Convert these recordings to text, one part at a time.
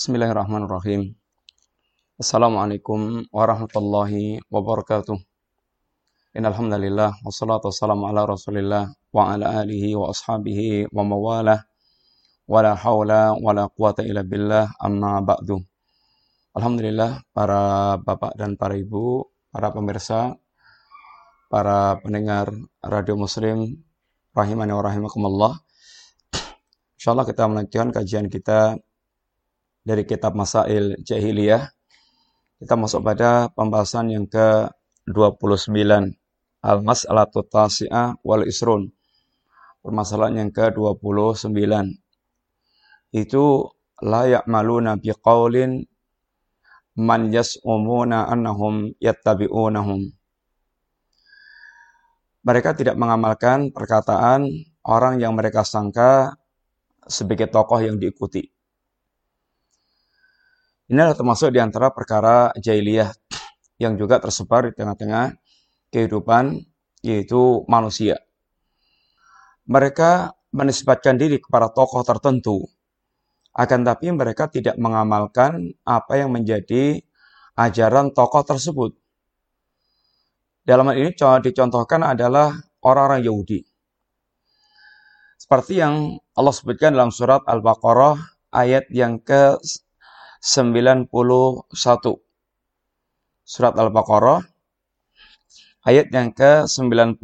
Bismillahirrahmanirrahim. Assalamualaikum warahmatullahi wabarakatuh. Innal hamdalillah wassalatu wassalamu ala Rasulillah wa ala alihi wa ashabihi wa mawalah. Wala haula wala quwata illa billah, amma ba'du. Alhamdulillah, para bapak dan para ibu, para pemirsa, para pendengar Radio Muslim rahimani wa rahimakumullah. Insyaallah kita melanjutkan kajian kita dari kitab Masail Jahiliyah. Kita masuk pada pembahasan yang ke-29, Al-Mas'alatu Tasi'ah wal Isrun. Permasalahan yang ke-29. Itu la ya'maluna biqaulin man yas'umuna annahum yattabi'unahum. Mereka tidak mengamalkan perkataan orang yang mereka sangka sebagai tokoh yang diikuti. Ini adalah termasuk di antara perkara jahiliyah yang juga tersebar di tengah-tengah kehidupan, yaitu manusia. Mereka menisbatkan diri kepada tokoh tertentu, akan tapi mereka tidak mengamalkan apa yang menjadi ajaran tokoh tersebut. Dalam hal ini dicontohkan adalah orang-orang Yahudi. Seperti yang Allah sebutkan dalam surat Al-Baqarah ayat yang ke-91. Surat Al-Baqarah ayat yang ke-91.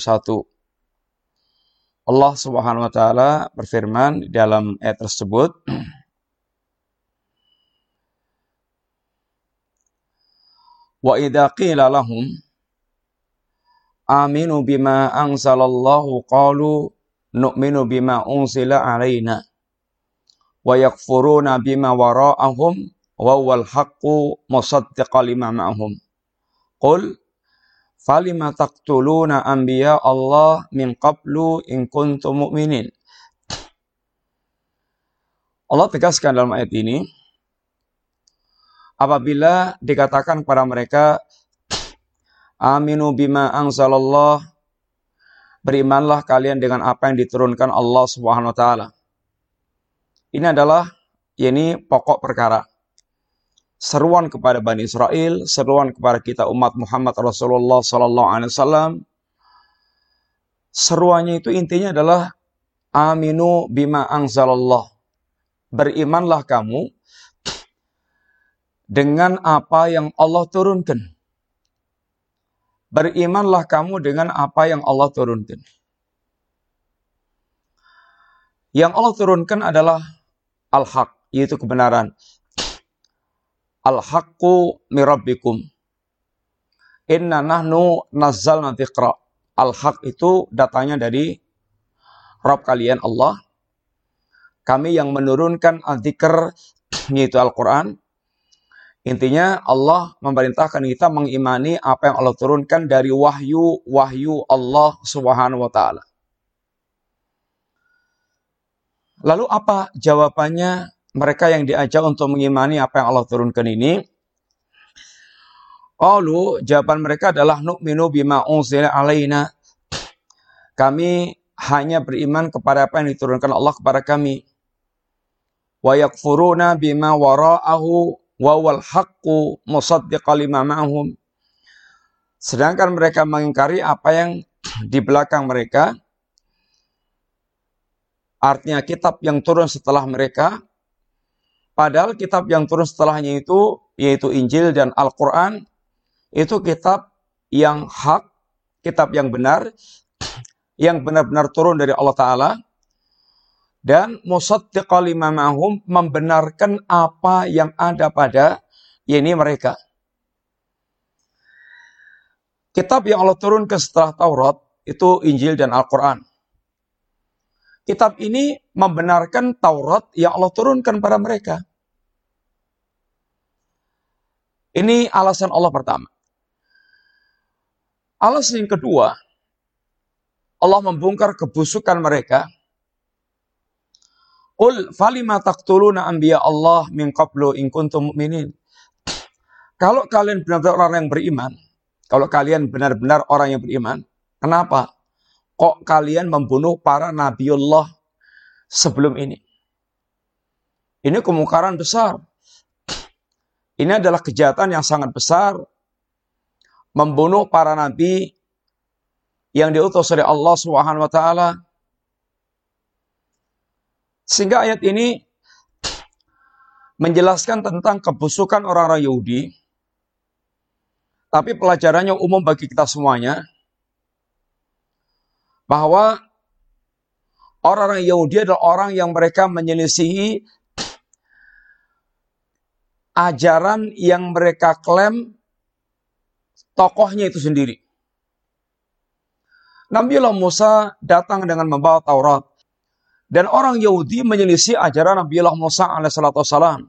Allah Subhanahu wa taala berfirman dalam ayat tersebut, wa idza qila lahum aminu bima anzalallahu qalu nu'minu bima unzila alaina wa yakfuruna bima wara'ahum wa huwal haqqu musaddiqan lima ma'ahum. Qul falima taqtuluna anbiya Allah min qablu in kuntum mu'minin. Allah tegaskan dalam ayat ini, apabila dikatakan kepada mereka aminu bima anzalallah, berimanlah kalian dengan apa yang diturunkan Allah Subhanahu wa taala. Ini adalah pokok perkara. Seruan kepada Bani Israel, seruan kepada kita umat Muhammad Rasulullah sallallahu alaihi wasallam. Seruannya itu intinya adalah aminu bima anzalallah. Berimanlah kamu dengan apa yang Allah turunkan. Berimanlah kamu dengan apa yang Allah turunkan. Yang Allah turunkan adalah al-haq, yaitu kebenaran. Al-haqqu mirabbikum. Inna nahnu nazzalna dzikra. Al-haq itu datangnya dari Rabb kalian Allah. Kami yang menurunkan al-dzikr, yaitu Al-Quran. Intinya Allah memerintahkan kita mengimani apa yang Allah turunkan dari wahyu Allah Subhanahu wa taala. Lalu apa jawabannya mereka yang diajak untuk mengimani apa yang Allah turunkan ini? Jawaban mereka adalah nu'minu bima unzila alaina. Kami hanya beriman kepada apa yang diturunkan Allah kepada kami. Wa yakfuruna bima wara'ahu wa wal haqqu musaddiqan lima ma'ahum. Sedangkan mereka mengingkari apa yang di belakang mereka. Artinya kitab yang turun setelah mereka, padahal kitab yang turun setelahnya itu, yaitu Injil dan Al-Quran, itu kitab yang hak, kitab yang benar, yang benar-benar turun dari Allah Ta'ala, dan musaddiqan lima ma'ahum, membenarkan apa yang ada pada mereka. Kitab yang Allah turunkan setelah Taurat, itu Injil dan Al-Quran. Kitab ini membenarkan Taurat yang Allah turunkan pada mereka. Ini alasan Allah pertama. Alasan yang kedua, Allah membongkar kebusukan mereka. Qul falima taqtuluna anbiya Allah min qablu in kuntum mu'minin. Kalau kalian benar-benar orang yang beriman, kalau kalian benar-benar orang yang beriman, kenapa kok kalian membunuh para nabiullah sebelum ini? Ini kemungkaran besar. Ini adalah kejahatan yang sangat besar. Membunuh para nabi yang diutus oleh Allah Subhanahu wa taala. Sehingga ayat ini menjelaskan tentang kebusukan orang-orang Yahudi. Tapi pelajarannya umum bagi kita semuanya. Bahwa orang-orang Yahudi adalah orang yang mereka menyelisihi ajaran yang mereka klaim tokohnya itu sendiri. Nabiullah Musa datang dengan membawa Taurat. Dan orang Yahudi menyelisih ajaran Nabiullah Musa alaihissalam.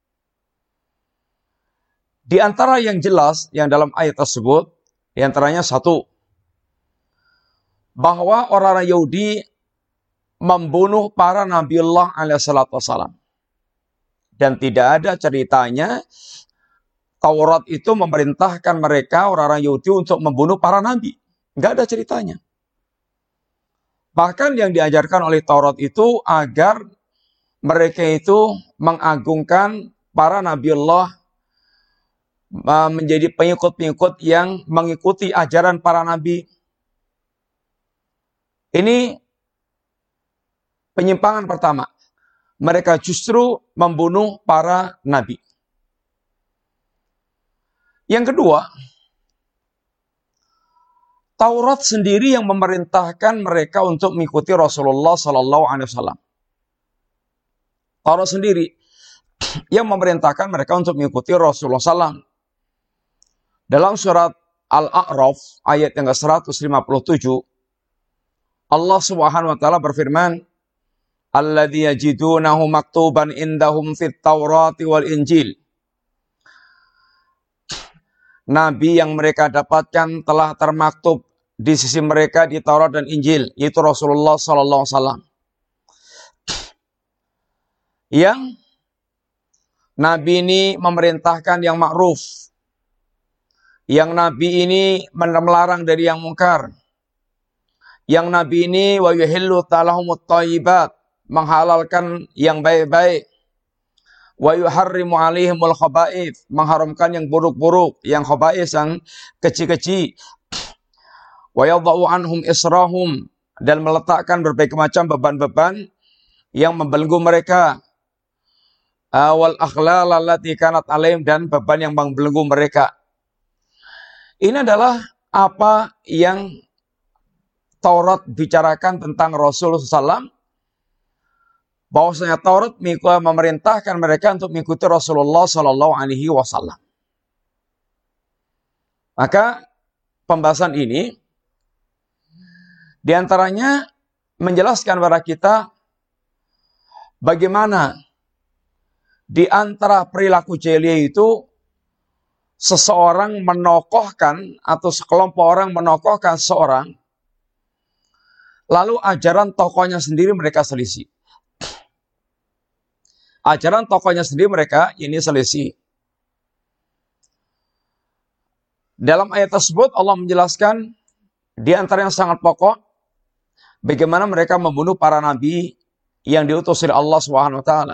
Di antara yang jelas yang dalam ayat tersebut, di antaranya satu, bahwa orang-orang Yahudi membunuh para Nabiullah alaihissalam. Dan tidak ada ceritanya Taurat itu memerintahkan mereka, orang-orang Yahudi, untuk membunuh para nabi. Nggak ada ceritanya. Bahkan yang diajarkan oleh Taurat itu agar mereka itu mengagungkan para Nabiullah, menjadi pengikut-pengikut yang mengikuti ajaran para nabi. Ini penyimpangan pertama. Mereka justru membunuh para nabi. Yang kedua, Taurat sendiri yang memerintahkan mereka untuk mengikuti Rasulullah Sallallahu Alaihi Wasallam. Taurat sendiri yang memerintahkan mereka untuk mengikuti Rasulullah SAW. Dalam surat Al-A'raf ayat yang ke-157, Allah Subhanahu Wa Taala berfirman, "Alladzi yajidunahu maktuban indahum fit Taurati wal Injil." Nabi yang mereka dapatkan telah termaktub di sisi mereka di Taurat dan Injil, yaitu Rasulullah Sallallahu Alaihi Wasallam. Yang Nabi ini memerintahkan yang ma'ruf. Yang Nabi ini melarang dari yang mungkar. Yang Nabi ini wa yuhillu talahumut thayyibat, menghalalkan yang baik-baik. Wa yuharrimu alaihimul khaba'ith, mengharamkan yang buruk-buruk, yang khaba'ith, yang kecil-kecil. Wa yadha'u anhum israhum, dan meletakkan berbagai macam beban-beban yang membelenggu mereka. Wal akhlal allati kanat alaihim, dan beban yang membelenggu mereka. Ini adalah apa yang Taurat bicarakan tentang Rasulullah SAW. Bahwasanya Taurat memerintahkan mereka untuk mengikuti Rasulullah SAW. Maka pembahasan ini diantaranya menjelaskan kepada kita bagaimana di antara perilaku jahiliyah itu seseorang menokohkan atau sekelompok orang menokohkan seseorang, lalu ajaran tokohnya sendiri mereka selisih. Ajaran tokohnya sendiri mereka ini selisih. Dalam ayat tersebut Allah menjelaskan di antara yang sangat pokok bagaimana mereka membunuh para nabi yang diutus oleh Allah Subhanahu wa taala.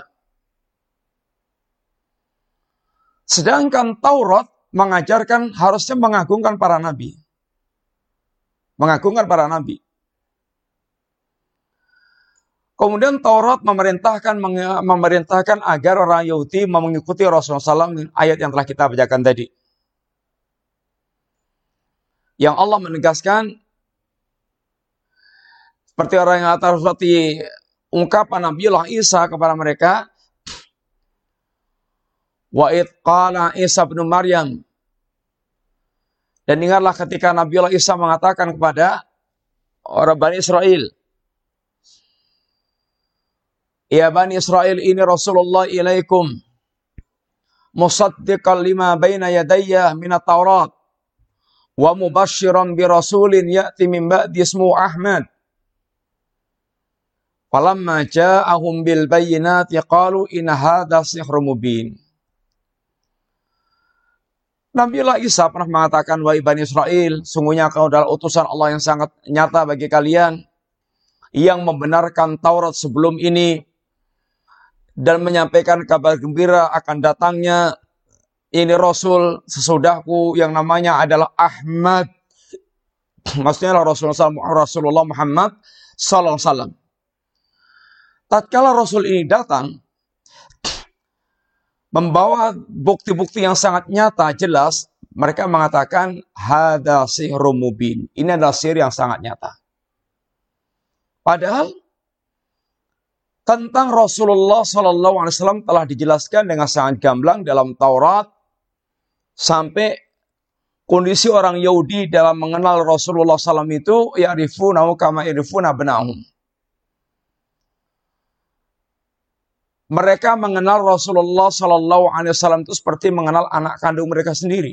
Sedangkan Taurat mengajarkan harusnya mengagungkan para nabi. Mengagungkan para nabi. Kemudian Taurat memerintahkan agar orang Yahudi mengikuti Rasulullah SAW, ayat yang telah kita bacakan tadi. Yang Allah menegaskan, seperti orang yang atas seperti ungkapan Nabiullah Isa kepada mereka, wa id qala Isa bin Maryam. Dan ingatlah ketika Nabiullah Isa mengatakan kepada orang Bani Israel, ya Bani Israel, ini Rasulullah ilaikum musaddiqan lima baina yadayya minat Taurat wa mubashiran bi rasulin ya'ti min ba'di ismuhu Ahmad. Falamma ja'ahum bil bayyinati qalu in hadza sihrun mubin. Nabiullah Isa pernah mengatakan, wahai Bani Israel, sungguhnya kau adalah utusan Allah yang sangat nyata bagi kalian, yang membenarkan Taurat sebelum ini dan menyampaikan kabar gembira akan datangnya ini Rasul sesudahku yang namanya adalah Ahmad. Maksudnya Rasulullah Muhammad sallallahu alaihi wasallam. Tatkala Rasul ini datang membawa bukti-bukti yang sangat nyata, jelas, mereka mengatakan hada sihrum mubin. Ini adalah sihir yang sangat nyata. Padahal tentang Rasulullah sallallahu alaihi wasallam telah dijelaskan dengan sangat gamblang dalam Taurat, sampai kondisi orang Yahudi dalam mengenal Rasulullah SAW itu ya'rifunahu kama ya'rifuna abna'ahum. Mereka mengenal Rasulullah Sallallahu Alaihi Wasallam itu seperti mengenal anak kandung mereka sendiri.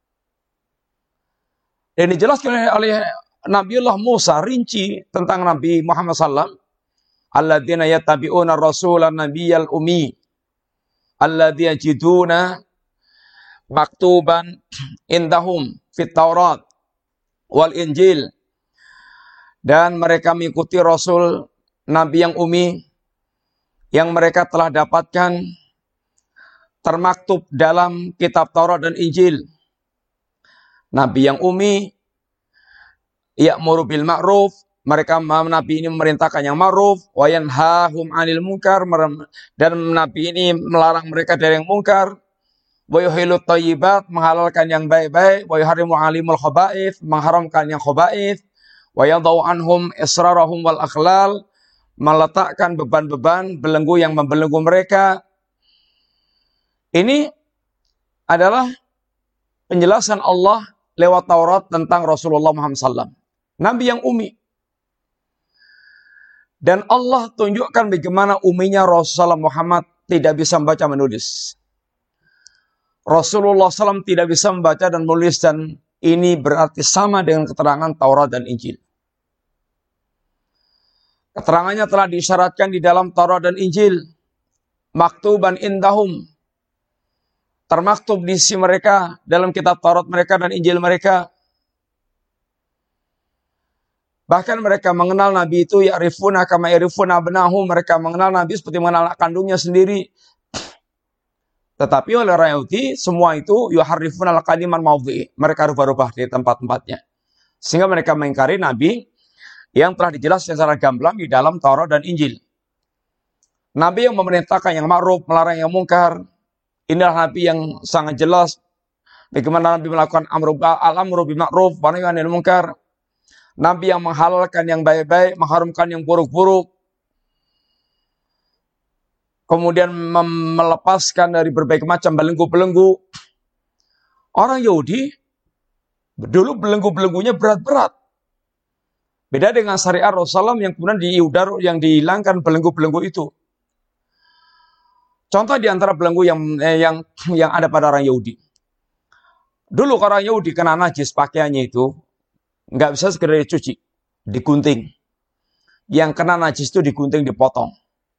Dan dijelaskan oleh Nabiullah Musa rinci tentang Nabi Muhammad SAW. Alladzina yattabi'una rasulan nabiyyal ummi alladzi yajiduna maktuban indahum fit Taurat wal Injil. Dan mereka mengikuti Rasul Nabi yang ummi yang mereka telah dapatkan termaktub dalam kitab Taurat dan Injil. Nabi yang ummi ya'muru bil ma'ruf, mereka Nabi ini memerintahkan yang ma'ruf, wa yanhahum 'anil munkar, dan Nabi ini melarang mereka dari yang munkar, wa yuhillut thayyibat, menghalalkan yang baik-baik, wa yuharrimu 'alimul khaba'ith, mengharamkan yang khaba'ith, wa yadau anhum israrahum wal akhlal, meletakkan beban-beban belenggu yang membelenggu mereka. Ini adalah penjelasan Allah lewat Taurat tentang Rasulullah Muhammad SAW. Nabi yang ummi. Dan Allah tunjukkan bagaimana umminya Rasulullah Muhammad tidak bisa membaca menulis. Rasulullah SAW tidak bisa membaca dan menulis, dan ini berarti sama dengan keterangan Taurat dan Injil. Keterangannya telah disyaratkan di dalam Taurat dan Injil. Maktuban indahum. Termaktub di sisi mereka, dalam kitab Taurat mereka dan Injil mereka. Bahkan mereka mengenal Nabi itu ya'rifuna kama ya'rifuna abnahum. Mereka mengenal Nabi seperti mengenal anak kandungnya sendiri. Tetapi oleh orang Yahudi, semua itu yuharrifuna al-kaliman mawdhi'i. Mereka rubah-rubah di tempat-tempatnya. Sehingga mereka mengingkari Nabi yang telah dijelaskan secara gamblang di dalam Taurat dan Injil. Nabi yang memerintahkan yang ma'ruf, melarang yang mungkar. Inilah Nabi yang sangat jelas bagaimana Nabi melakukan al-amru bima'ruf wa nahyi 'anil munkar. Nabi yang menghalalkan yang baik-baik, mengharamkan yang buruk-buruk. Kemudian melepaskan dari berbagai macam belenggu-belenggu. Orang Yahudi dulu belenggu-belenggunya berat-berat. Beda dengan syariat Rasulullah yang kemudian yang dihilangkan belenggu-belenggu itu. Contoh di antara belenggu yang ada pada orang Yahudi. Dulu orang Yahudi kena najis pakaiannya itu nggak bisa segera dicuci, digunting. Yang kena najis itu digunting, dipotong.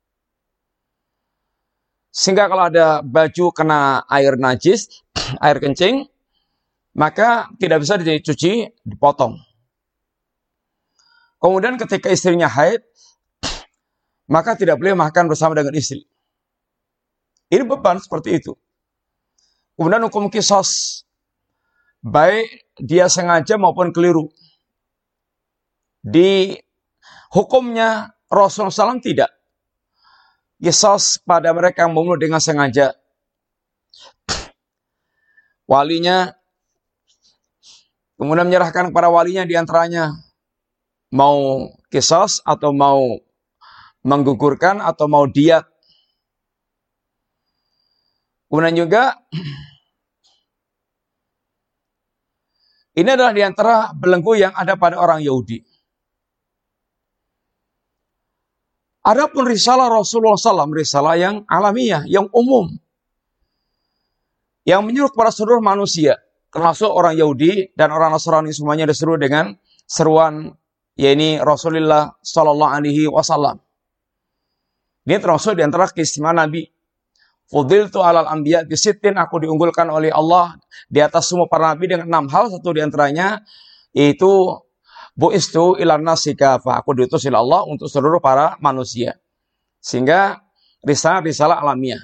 Sehingga kalau ada baju kena air najis, air kencing, maka tidak bisa dicuci, dipotong. Kemudian ketika istrinya haid, maka tidak boleh makan bersama dengan istri. Ini beban seperti itu. Kemudian hukum qisas, baik dia sengaja maupun keliru. Di hukumnya Rasulullah SAW tidak. Qisas pada mereka yang membunuh dengan sengaja. Walinya kemudian menyerahkan kepada walinya di antaranya mau qisas atau mau menggugurkan atau mau diat. Kemudian juga ini adalah di antara belenggu yang ada pada orang Yahudi. Adapun risalah Rasulullah SAW, risalah yang alamiah, yang umum, yang menyuruh kepada seluruh manusia, termasuk orang Yahudi dan orang Nasrani, semuanya diseru dengan seruan yaitu Rasulullah Sallallahu Alaihi Wasallam. Ini termasuk di antara keistimewaan Nabi. Fudiltu alal anbiya bisittin, aku diunggulkan oleh Allah di atas semua para nabi dengan 6 hal. Satu di antaranya yaitu bu'istu ilan nasi kafa, aku diutus oleh Allah untuk seluruh para manusia. Sehingga risalah-risalah alamiah.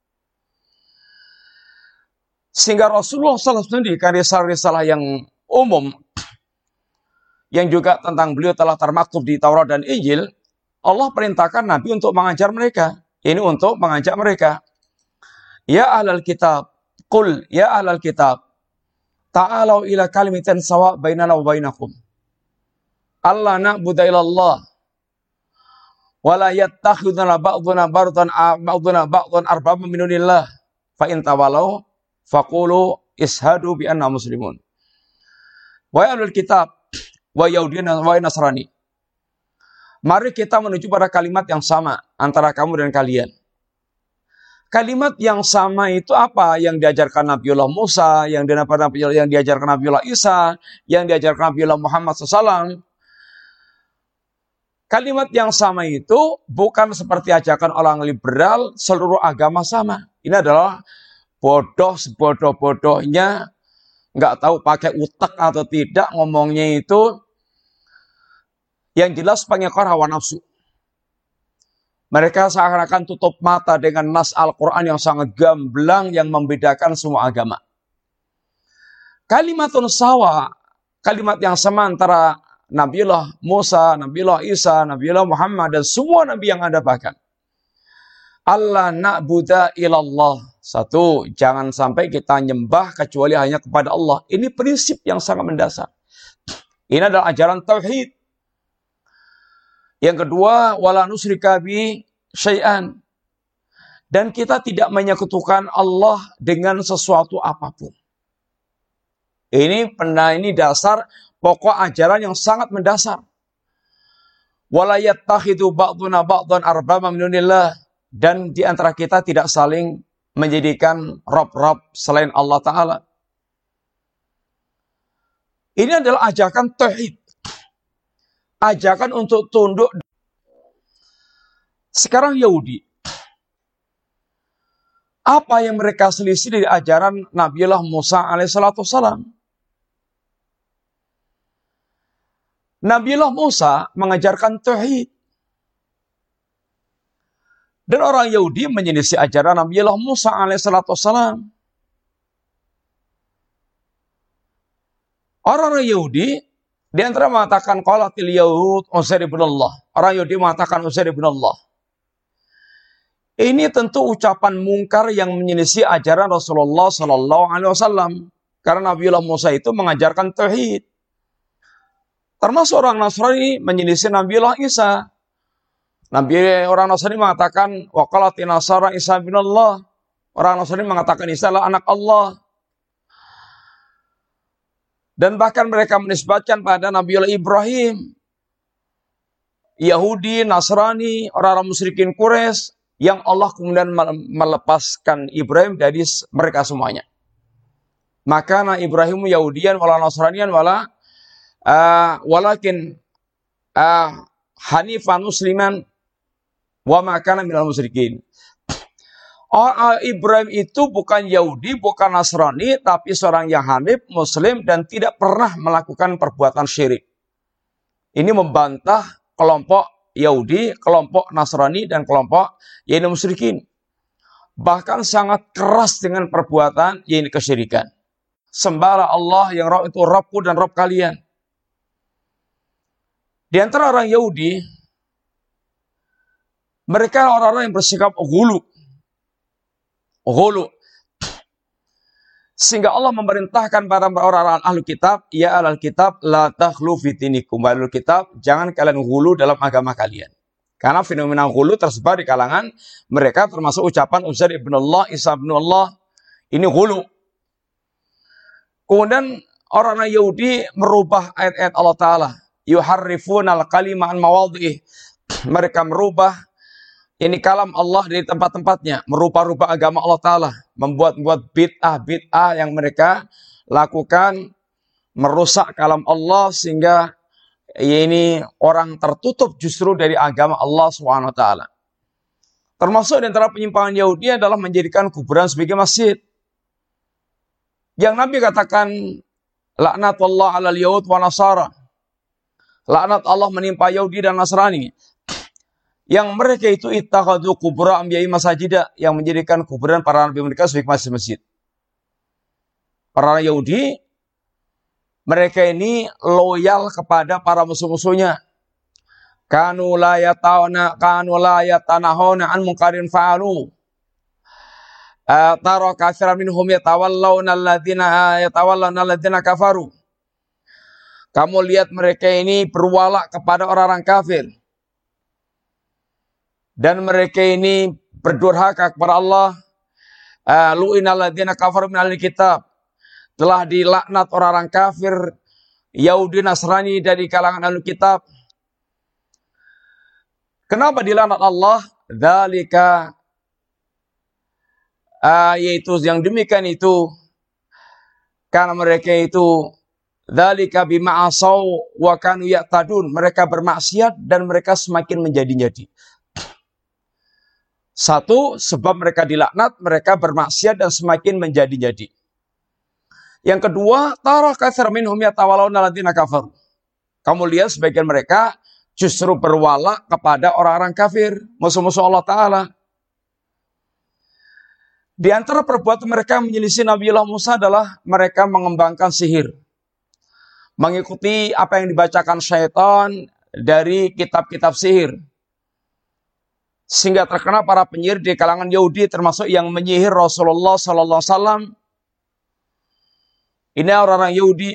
Sehingga Rasulullah SAW mendirikan risalah-risalah yang umum, yang juga tentang beliau telah termaktub di Taurat dan Injil. Allah perintahkan Nabi untuk mengajar mereka. Ini untuk mengajak mereka. Ya ahlal kitab, qul ya ahlal kitab, ta'alau ila kalimatin sawa bainana wa bainakum. Allah na'budu illallah wa la yattakhiduna ba'duna ba'dun arbaba min dunillah. Fa in tawallaw faqulu ishadu bi anna muslimun. Wa ahlul kitab wa yahudiyin wa nasrani. Mari kita menuju pada kalimat yang sama antara kamu dan kalian. Kalimat yang sama itu apa? Yang diajarkan Nabiullah Musa, yang diajarkan Nabiullah Isa, yang diajarkan Nabiullah Muhammad SAW. Kalimat yang sama itu bukan seperti ajakan orang liberal, seluruh agama sama. Ini adalah bodoh sebodoh-bodohnya, nggak tahu pakai utak atau tidak, ngomongnya itu yang jelas pengekor hawa nafsu. Mereka seakan-akan tutup mata dengan nas Al-Quran yang sangat gamblang yang membedakan semua agama. Kalimatun sawa, kalimat yang sama antara Nabiullah Musa, Nabiullah Isa, Nabiullah Muhammad, dan semua Nabi yang ada bahkan. Allah na'budu ilallah. Satu, jangan sampai kita nyembah kecuali hanya kepada Allah. Ini prinsip yang sangat mendasar. Ini adalah ajaran tauhid. Yang kedua, wala nusyrika bi syai'an. Dan kita tidak menyekutukan Allah dengan sesuatu apapun. Ini dasar pokok ajaran yang sangat mendasar. Wala yattakhidhu ba'duna ba'dan arbaba min dunillah. Dan di antara kita tidak saling menjadikan rob-rob selain Allah Ta'ala. Ini adalah ajakan tauhid. Ajakan untuk tunduk. Sekarang Yahudi, apa yang mereka selisih dari ajaran Nabiullah Musa alaihissalam? Nabiullah Musa mengajarkan tauhid. Dan orang Yahudi menyelisih ajaran Nabiullah Musa alaihissalam. Orang Yahudi di antara mengatakan qalatil yahud Uzair ibn Allah. Orang Yahudi mengatakan Uzair ibn Allah. Ini tentu ucapan mungkar yang menyelisih ajaran Rasulullah SAW. Karena Nabiullah Musa itu mengajarkan tauhid. Termasuk orang Nasrani menyelisih Nabiullah Isa. Orang Nasrani mengatakan wa qalatin nasara Isa bin Allah. Orang Nasrani mengatakan Isa adalah anak Allah. Dan bahkan mereka menisbatkan pada Nabiullah Ibrahim. Yahudi, Nasrani, orang-orang musyrikin Quraisy yang Allah kemudian melepaskan Ibrahim dari mereka semuanya. Maka Ibrahim Yahudian wala Nasranian walakin hanifan musliman wa ma kana minal musyrikin. Ibrahim itu bukan Yahudi, bukan Nasrani, tapi seorang yang hanif, Muslim, dan tidak pernah melakukan perbuatan syirik. Ini membantah kelompok Yahudi, kelompok Nasrani, dan kelompok yaitu musyrikin. Bahkan sangat keras dengan perbuatan yaitu kesyirikan. Sembahlah Allah yang Rabb itu Rabbku dan Rabb kalian. Di antara orang Yahudi, mereka orang-orang yang bersikap ghulu. Sehingga Allah memerintahkan para orang-orang ahli kitab, ya ahlul kitab la taghlu fi dinikum. Ahlul kitab, jangan kalian ghulu dalam agama kalian. Karena fenomena ghulu tersebar di kalangan mereka, termasuk ucapan Uzair ibn Allah, Isa ibn Allah. Ini ghulu. Kemudian orang Yahudi merubah ayat-ayat Allah Ta'ala. Yuharrifuna al-kalima an mawadhi'ih. Mereka merubah ini kalam Allah dari tempat-tempatnya, merubah-rubah agama Allah Ta'ala, membuat bid'ah yang mereka lakukan, merusak kalam Allah sehingga ini orang tertutup justru dari agama Allah SWT. Termasuk di antara penyimpangan Yahudi adalah menjadikan kuburan sebagai masjid. Yang Nabi katakan, laknatullah alal yahud wa nasara. Laknat Allah menimpa Yahudi dan Nasrani. yang mereka itu ittakhadhu qubur anbiya'i masajida, yang menjadikan kuburan para nabi mereka sebagai masjid-masjid. Para Yahudi, mereka ini loyal kepada para musuh-musuhnya. Kanu la yatanahuna an munkarin fa'alu. Tara katsiran minhum yatawallawna alladziina kafaru. Kamu lihat mereka ini berwala kepada orang-orang kafir. Dan mereka ini berdurhaka kepada Allah. Lu'inal ladziina kafaru min ahli kitab. Telah dilaknat orang-orang kafir Yahudi Nasrani dari kalangan ahli kitab. Kenapa dilaknat Allah? Dzalika, yaitu yang demikian itu karena mereka itu dzalika bima asaw wa kanu ya'tadun, mereka bermaksiat dan mereka semakin menjadi-jadi. Satu, sebab mereka dilaknat, mereka bermaksiat dan semakin menjadi-jadi. Yang kedua, tara katsir minhum yatawallawna alladziina kafaru. Kamu lihat sebagian mereka justru berwala kepada orang-orang kafir, musuh-musuh Allah Ta'ala. Di antara perbuatan mereka menyelisih Nabiullah Musa adalah mereka mengembangkan sihir. Mengikuti apa yang dibacakan syaitan dari kitab-kitab sihir. Sehingga terkena para penyihir di kalangan Yahudi termasuk yang menyihir Rasulullah SAW. Ini orang-orang Yahudi.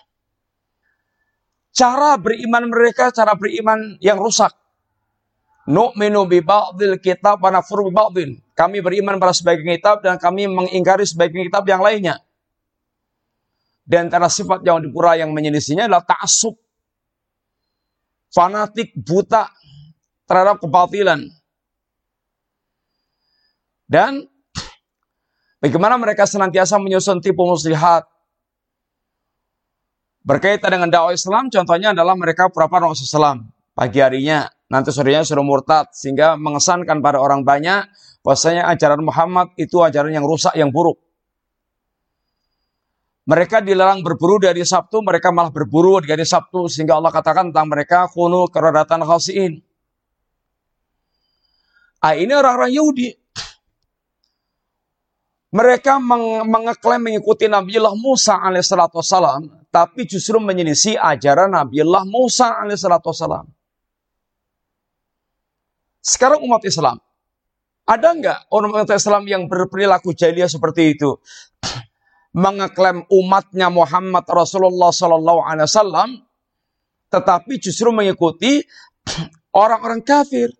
Cara beriman mereka, cara beriman yang rusak. Nu'minu bi ba'dil kitab wa nakfuru bi ba'dil. Kami beriman pada sebagian kitab dan kami mengingkari sebagian kitab yang lainnya. Dan antara sifat yang dipura yang menyelisihinya adalah ta'assub. Fanatik, buta terhadap kebatilan. Dan bagaimana mereka senantiasa menyusun tipu muslihat. Berkaitan dengan dakwah Islam, contohnya adalah mereka pura-pura masuk Islam. Pagi harinya, nanti sorenya sudah murtad. Sehingga mengesankan pada orang banyak, bahwasanya ajaran Muhammad itu ajaran yang rusak, yang buruk. Mereka dilarang berburu dari Sabtu, mereka malah berburu di hari Sabtu. Sehingga Allah katakan tentang mereka, kunu qiradatan khasi'in. Ini orang-orang Yahudi. Mereka mengeklaim mengikuti Nabiullah Musa alaihissalam, tapi justru menyelisih ajaran Nabiullah Musa alaihissalam. Sekarang umat Islam, ada nggak umat Islam yang berperilaku jahiliyah seperti itu? Mengeklaim umatnya Muhammad Rasulullah SAW, tetapi justru mengikuti orang-orang kafir.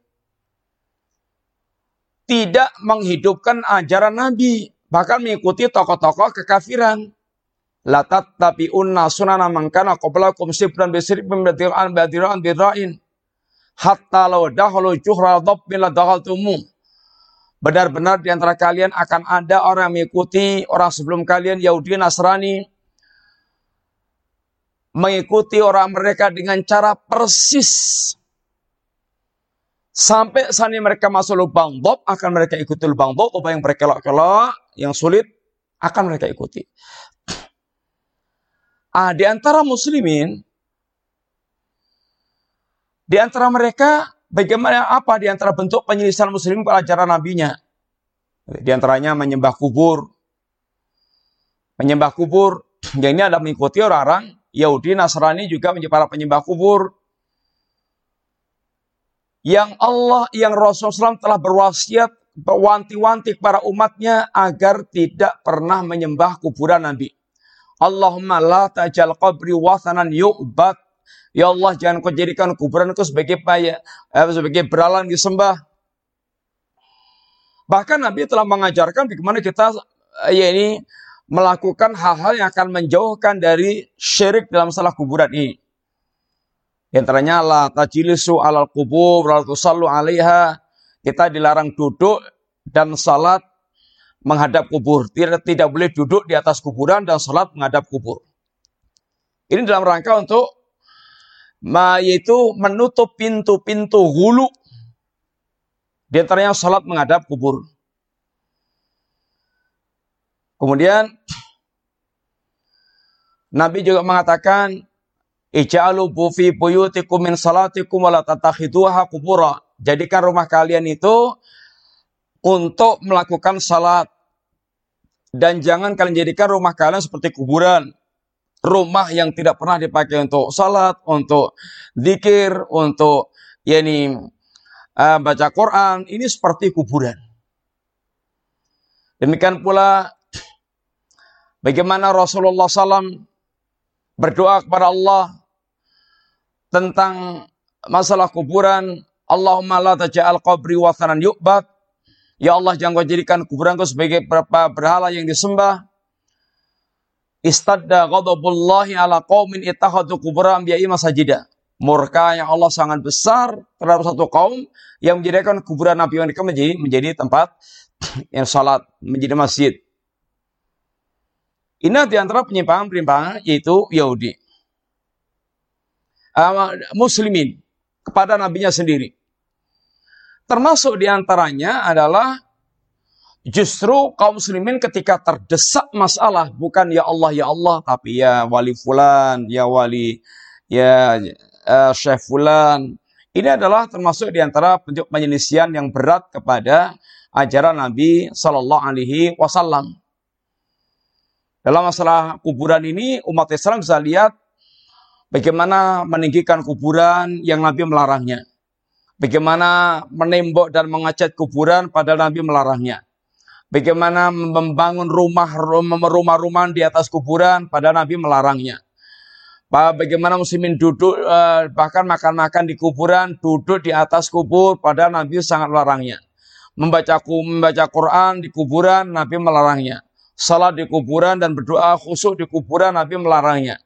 Tidak menghidupkan ajaran Nabi. Bahkan mengikuti tokoh-tokoh kekafiran. La tattabi'unna sunana man kana qablakum shibran bi shibrin badira'an bidra'in hatta law dakhalu juhra dhabbin la dakhaltumu. Benar-benar di antara kalian akan ada orang yang mengikuti orang sebelum kalian, Yahudi Nasrani, mengikuti orang mereka dengan cara persis. Sampai saat ini mereka masuk lubang bob, akan mereka ikuti lubang bob. Apa yang berkelok-kelok, yang sulit, akan mereka ikuti. Di antara muslimin, di antara mereka, bagaimana apa di antara bentuk penyelisihan muslimin pada ajaran nabinya? Di antaranya menyembah kubur. Menyembah kubur, yang ini ada mengikuti orang-orang Yahudi, Nasrani juga menjadi para penyembah kubur. Yang Allah, yang Rasulullah SAW telah berwasiat, wanti-wanti para umatnya agar tidak pernah menyembah kuburan Nabi. Allahumma la tajal qabri wathanan yu'bad. Ya Allah, jangan kau jadikan kuburanku sebagai beralan disembah. Bahkan Nabi telah mengajarkan bagaimana kita melakukan hal-hal yang akan menjauhkan dari syirik dalam masalah kuburan ini. Di antaranya la tajlisu alal qubur la tusallu 'alaiha. Kita dilarang duduk dan salat menghadap kubur. Tidak boleh duduk di atas kuburan dan salat menghadap kubur. Ini dalam rangka untuk yaitu menutup pintu-pintu hulu. Di antaranya salat menghadap kubur. Kemudian Nabi juga mengatakan, ij'alu fi buyutikum min salatikum wa la tattakhiduha qubura. jadikan rumah kalian itu untuk melakukan salat. Dan jangan kalian jadikan rumah kalian seperti kuburan. Rumah yang tidak pernah dipakai untuk salat, untuk zikir, untuk baca Quran. Ini seperti kuburan. Demikian pula bagaimana Rasulullah SAW berdoa kepada Allah tentang masalah kuburan. Allahumma la taj'al qabri wathanan yu'bad. Ya Allah, jangan kau jadikan kuburanku sebagai berhala yang disembah. Istadda ghadabullahi ala qaumin ittakhadhu qubur anbiya'i masajida. Murka yang Allah sangat besar terhadap satu kaum yang menjadikan kuburan nabi mereka menjadi tempat yang salat, menjadi masjid. Ini di antara penyimpangan-penyimpangan yaitu Yahudi. Muslimin kepada nabinya sendiri. Termasuk diantaranya adalah justru kaum muslimin ketika terdesak masalah, bukan ya Allah, tapi ya wali fulan, ya wali, ya syekh fulan. Ini adalah termasuk diantara bentuk penyelisihan yang berat kepada ajaran Nabi Sallallahu Alaihi Wasallam. Dalam masalah kuburan ini, umat Islam bisa lihat bagaimana meninggikan kuburan yang Nabi melarangnya. Bagaimana menembok dan mengecat kuburan padahal Nabi melarangnya. Bagaimana membangun rumah-rumah di atas kuburan padahal Nabi melarangnya. Bagaimana muslimin duduk bahkan makan-makan di kuburan, duduk di atas kubur padahal Nabi sangat melarangnya. Membaca Quran di kuburan Nabi melarangnya. Salat di kuburan dan berdoa khusyuk di kuburan Nabi melarangnya.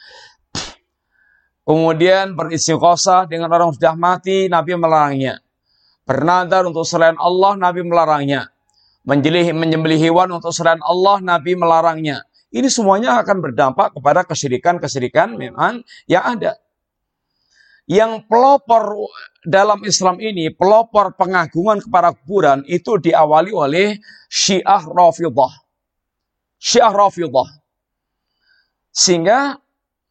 Kemudian beristighotsah dengan orang sudah mati, Nabi melarangnya. Bernadar untuk selain Allah, Nabi melarangnya. Menyembelih hewan untuk selain Allah, Nabi melarangnya. Ini semuanya akan berdampak kepada kesyirikan-kesyirikan memang yang ada. Yang pelopor dalam Islam ini, pelopor pengagungan kepada kuburan itu diawali oleh Syiah Rafidhah. Syiah Rafidhah. Sehingga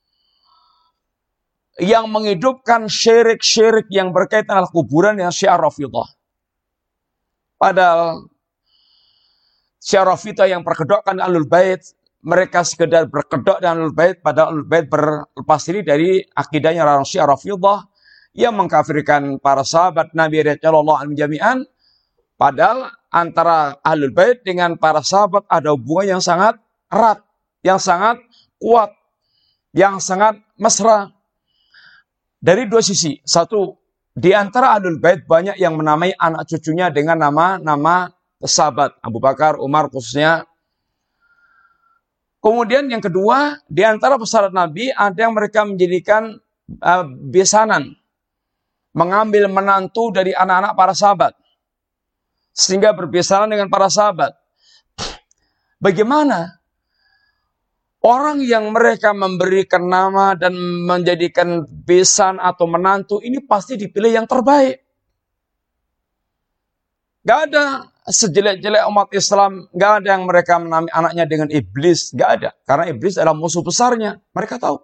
yang menghidupkan syirik-syirik yang berkaitan dengan kuburan yang Syiah Rafidhah. Padahal Syiah Rafidhah yang berkedokkan Ahlul Bait, mereka sekedar berkedok dengan Ahlul Bait, padahal Ahlul Bait berlepas diri dari akidahnya orang Syiah Rafidhah yang mengkafirkan para sahabat Nabi radhiyallahu anhum jami'an. Padahal antara Ahlul Bait dengan para sahabat ada hubungan yang sangat erat, yang sangat kuat, yang sangat mesra. Dari dua sisi. Satu, di antara Ahlul Bait banyak yang menamai anak cucunya dengan nama-nama sahabat. Abu Bakar, Umar khususnya. Kemudian yang kedua, di antara pesahabat Nabi ada yang mereka menjadikan besanan. Mengambil menantu dari anak-anak para sahabat. Sehingga berbesanan dengan para sahabat. Bagaimana orang yang mereka memberikan nama dan menjadikan besan atau menantu ini pasti dipilih yang terbaik. Gak ada sejelek-jelek umat Islam, gak ada yang mereka menamai anaknya dengan iblis, gak ada. Karena iblis adalah musuh besarnya, mereka tahu.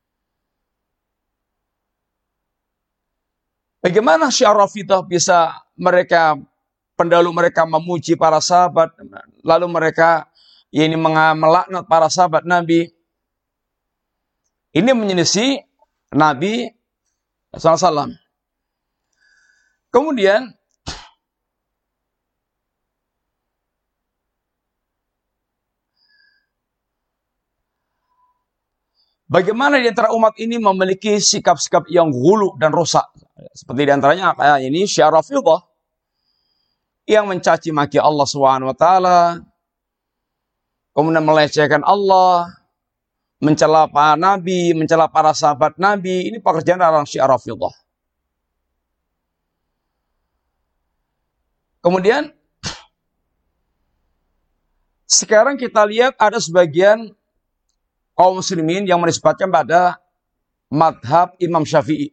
Bagaimana Syiah Rafidhah bisa pendahulu mereka memuji para sahabat, lalu mereka melaknat para sahabat Nabi. Ini menyelisih Nabi SAW. Kemudian bagaimana di antara umat ini memiliki sikap-sikap yang ghulu dan rusak. Seperti di antaranya kayak ini Syiah Rafidhah yang mencaci maki Allah SWT, kemudian melecehkan Allah, mencela para nabi, mencela para sahabat Nabi. Ini pekerjaan orang Syiah Rafidhah. Kemudian sekarang kita lihat ada sebagian kaum muslimin yang menisbatkan pada madhab Imam Syafi'i.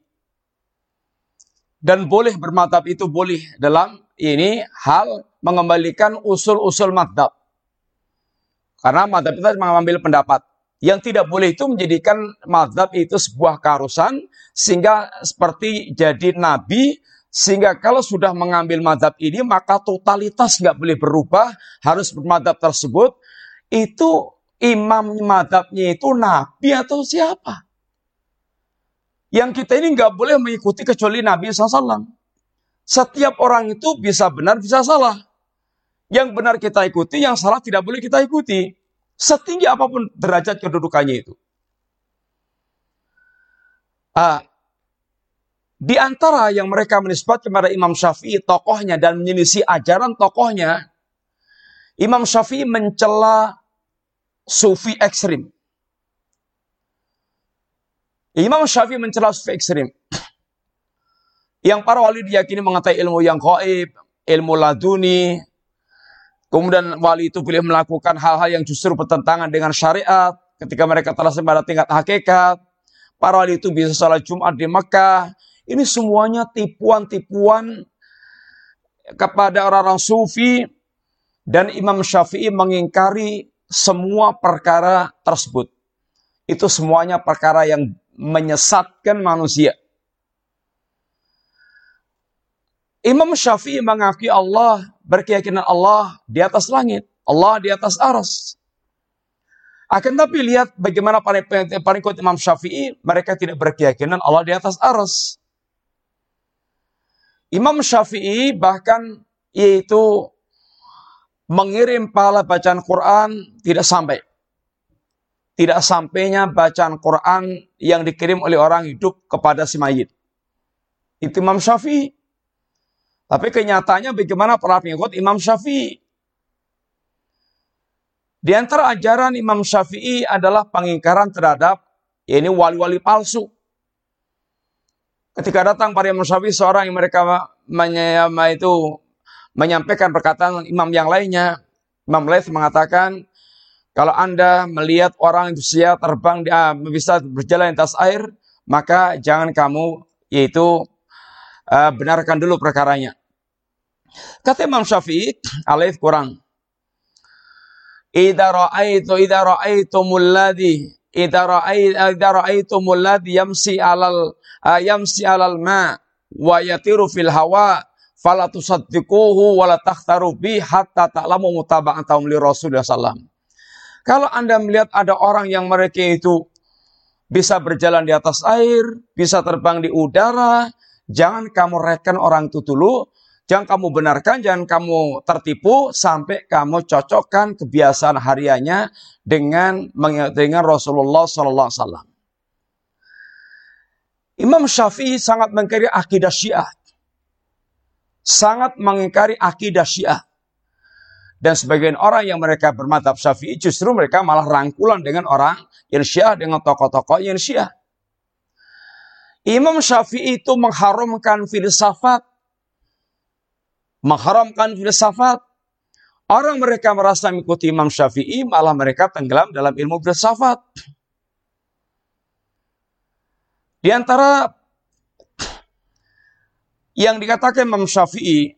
Dan boleh bermadhab itu boleh dalam ini hal mengembalikan usul-usul madhab. Karena madhab itu mengambil pendapat. Yang tidak boleh itu menjadikan madhab itu sebuah keharusan. Sehingga seperti jadi nabi Sehingga kalau sudah mengambil mazhab ini, maka totalitas nggak boleh berubah, harus bermadhab tersebut. Itu imam mazhabnya itu Nabi atau siapa? Yang kita ini nggak boleh mengikuti kecuali Nabi SAW. Setiap orang itu bisa benar, bisa salah. Yang benar kita ikuti, yang salah tidak boleh kita ikuti. Setinggi apapun derajat kedudukannya itu. Di antara yang mereka menisbat kepada Imam Syafi'i tokohnya dan menyelisih ajaran tokohnya, Imam Syafi'i mencela sufi ekstrim. Imam Syafi'i mencela sufi ekstrim. Yang para wali diyakini mengatai ilmu yang gaib, ilmu laduni. Kemudian wali itu boleh melakukan hal-hal yang justru bertentangan dengan syariat. Ketika mereka telah sampai pada tingkat hakikat. Para wali itu bisa sholat Jumat di Mekah. Ini semuanya tipuan-tipuan kepada orang-orang sufi. Dan Imam Syafi'i mengingkari semua perkara tersebut. Itu semuanya perkara yang menyesatkan manusia. Imam Syafi'i mengakui Allah, berkeyakinan Allah di atas langit. Allah di atas arsy. Akan tapi lihat bagaimana para pengikut Imam Syafi'i, mereka tidak berkeyakinan Allah di atas arsy. Imam Syafi'i bahkan yaitu mengirim pahala bacaan Quran tidak sampai. Tidak sampainya bacaan Quran yang dikirim oleh orang hidup kepada si mayit. Itu Imam Syafi'i. Tapi kenyataannya bagaimana para pengikut Imam Syafi'i? Di antara ajaran Imam Syafi'i adalah pengingkaran terhadap ini wali-wali palsu. Ketika datang pada Imam Syafi'i seorang yang mereka menyampaikan perkataan imam yang lainnya, Imam Laits mengatakan, kalau Anda melihat orang itu terbang bisa berjalan di atas air, maka jangan kamu benarkan dulu perkaranya. Kata Imam Syafi'i, alaih kurang. Idza ra'aitumul ladzi yamsi alal ma wa yatiru fil hawa fala tusaddiquhu wa la takhtaru bi hatta ta'lamu mutaba'atahum li Rasulullah sallallahu. Kalau Anda melihat ada orang yang mereka itu bisa berjalan di atas air, bisa terbang di udara, jangan kamu reken orang itu dulu, jangan kamu benarkan, jangan kamu tertipu sampai kamu cocokkan kebiasaan hariannya dengan Rasulullah sallallahu alaihi wasallam. Imam Syafi'i sangat mengingkari akidah Syiah. Sangat mengingkari akidah Syiah. Dan sebagian orang yang mereka bermadzhab Syafi'i justru mereka malah rangkulan dengan orang yang Syiah, dengan tokoh-tokoh yang Syiah. Imam Syafi'i itu mengharamkan filsafat. Orang mereka merasa mengikuti Imam Syafi'i, malah mereka tenggelam dalam ilmu filsafat. Di antara yang dikatakan Imam Syafi'i,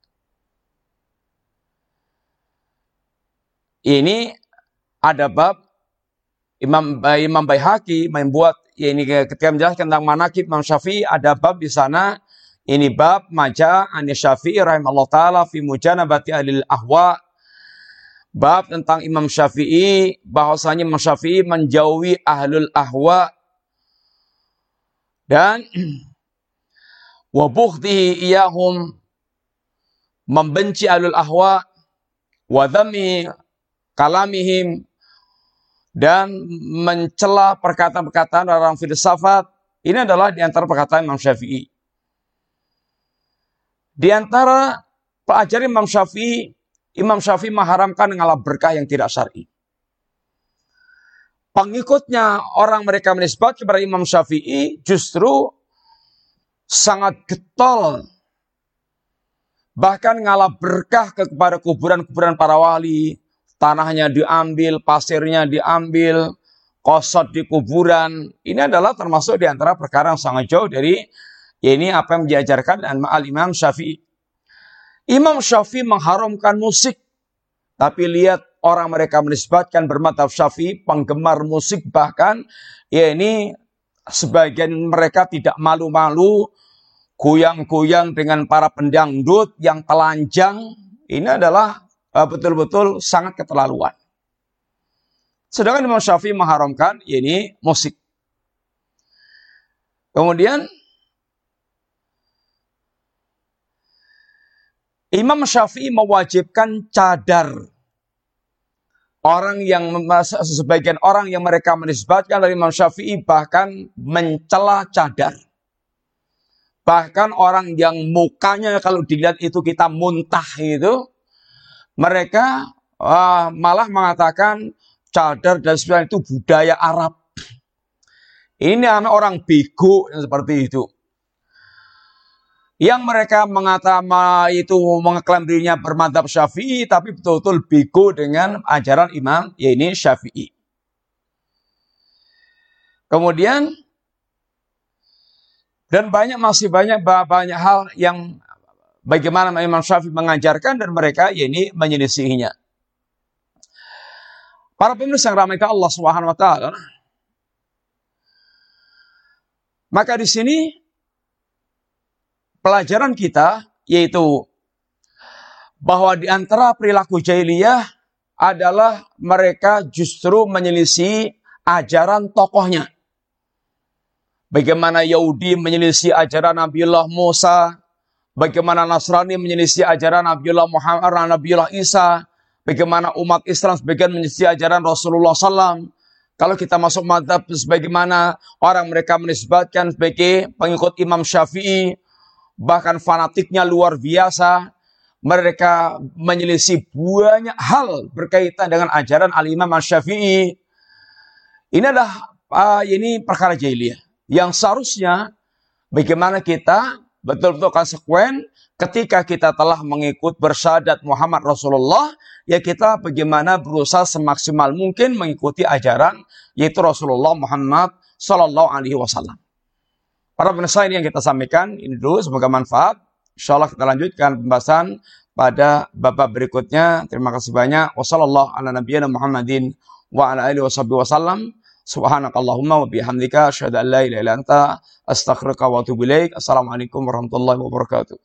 ini ada bab Imam Baihaqi membuat, ini ketika menjelaskan tentang manaqib Imam Syafi'i, ada bab di sana. Ini bab maja ani Syafi'i rahimahullah ta'ala fi mujanabati ahlil ahwa. Bab tentang Imam Syafi'i, bahwasanya Imam Syafi'i menjauhi ahlul ahwa. Dan wa bughdihi iyahum, membenci ahlul ahwa, wa dhammi kalamihim, dan mencela perkataan-perkataan orang filsafat. Ini adalah di antara perkataan Imam Syafi'i. Di antara pelajaran Imam Syafi'i mengharamkan ngalap berkah yang tidak syar'i. Pengikutnya orang mereka menisbat kepada Imam Syafi'i justru sangat getol. Bahkan ngalap berkah kepada kuburan-kuburan para wali. Tanahnya diambil, pasirnya diambil, kosot di kuburan. Ini adalah termasuk di antara perkara yang sangat jauh dari ini apa yang diajarkan Al-Imam Syafi'i. Imam Syafi'i mengharamkan musik. Tapi lihat orang mereka menisbatkan bermadzhab Syafi'i, penggemar musik bahkan, ya ini sebagian mereka tidak malu-malu, goyang-goyang dengan para pendangdut yang telanjang, ini adalah betul-betul sangat keterlaluan. Sedangkan Imam Syafi'i mengharamkan ini musik. Kemudian Imam Syafi'i mewajibkan cadar. Sebagian orang yang mereka menisbatkan dari Imam Syafi'i bahkan mencela cadar. Bahkan orang yang mukanya kalau dilihat itu kita muntah itu, mereka malah mengatakan cadar dan sebagainya itu budaya Arab. Ini namanya orang bego yang seperti itu. Yang mereka mengklaim dirinya bermadzhab Syafi'i, tapi betul-betul bego dengan ajaran Imam ini Syafi'i. Kemudian dan masih banyak hal yang bagaimana Imam Syafi'i mengajarkan dan mereka ini menyelisihinya. Para pemirsa yang ramaikan Allah Subhanahu wa taala. Maka di sini pelajaran kita yaitu bahwa di antara perilaku jahiliyah adalah mereka justru menyelisih ajaran tokohnya. Bagaimana Yahudi menyelisih ajaran Nabiullah Musa, bagaimana Nasrani menyelisih ajaran Nabiullah Muhammad, Nabiullah Isa, bagaimana umat Islam sebagian menyelisih ajaran Rasulullah SAW. Kalau kita masuk mazhab sebagaimana orang mereka menisbatkan sebagai pengikut Imam Syafi'i, bahkan fanatiknya luar biasa, mereka menyelisih banyak hal berkaitan dengan ajaran Al-Imam Syafi'i. Ini adalah ini perkara jahiliyah yang seharusnya bagaimana kita betul-betul konsekuen ketika kita telah mengikut bersyahadat Muhammad Rasulullah, ya kita bagaimana berusaha semaksimal mungkin mengikuti ajaran yaitu Rasulullah Muhammad Sallallahu Alaihi Wasallam. Para pemirsa, ini yang kita sampaikan ini dulu, semoga manfaat. Insyaallah kita lanjutkan pembahasan pada babak berikutnya. Terima kasih banyak. Wassallallahu ala nabiyyina Muhammadin wa ala alihi wasallam. Subhanakallahumma wa bihamdika asyhadu an la ilaha illa anta astaghfiruka wa atubu ilaik. Assalamualaikum warahmatullahi wabarakatuh.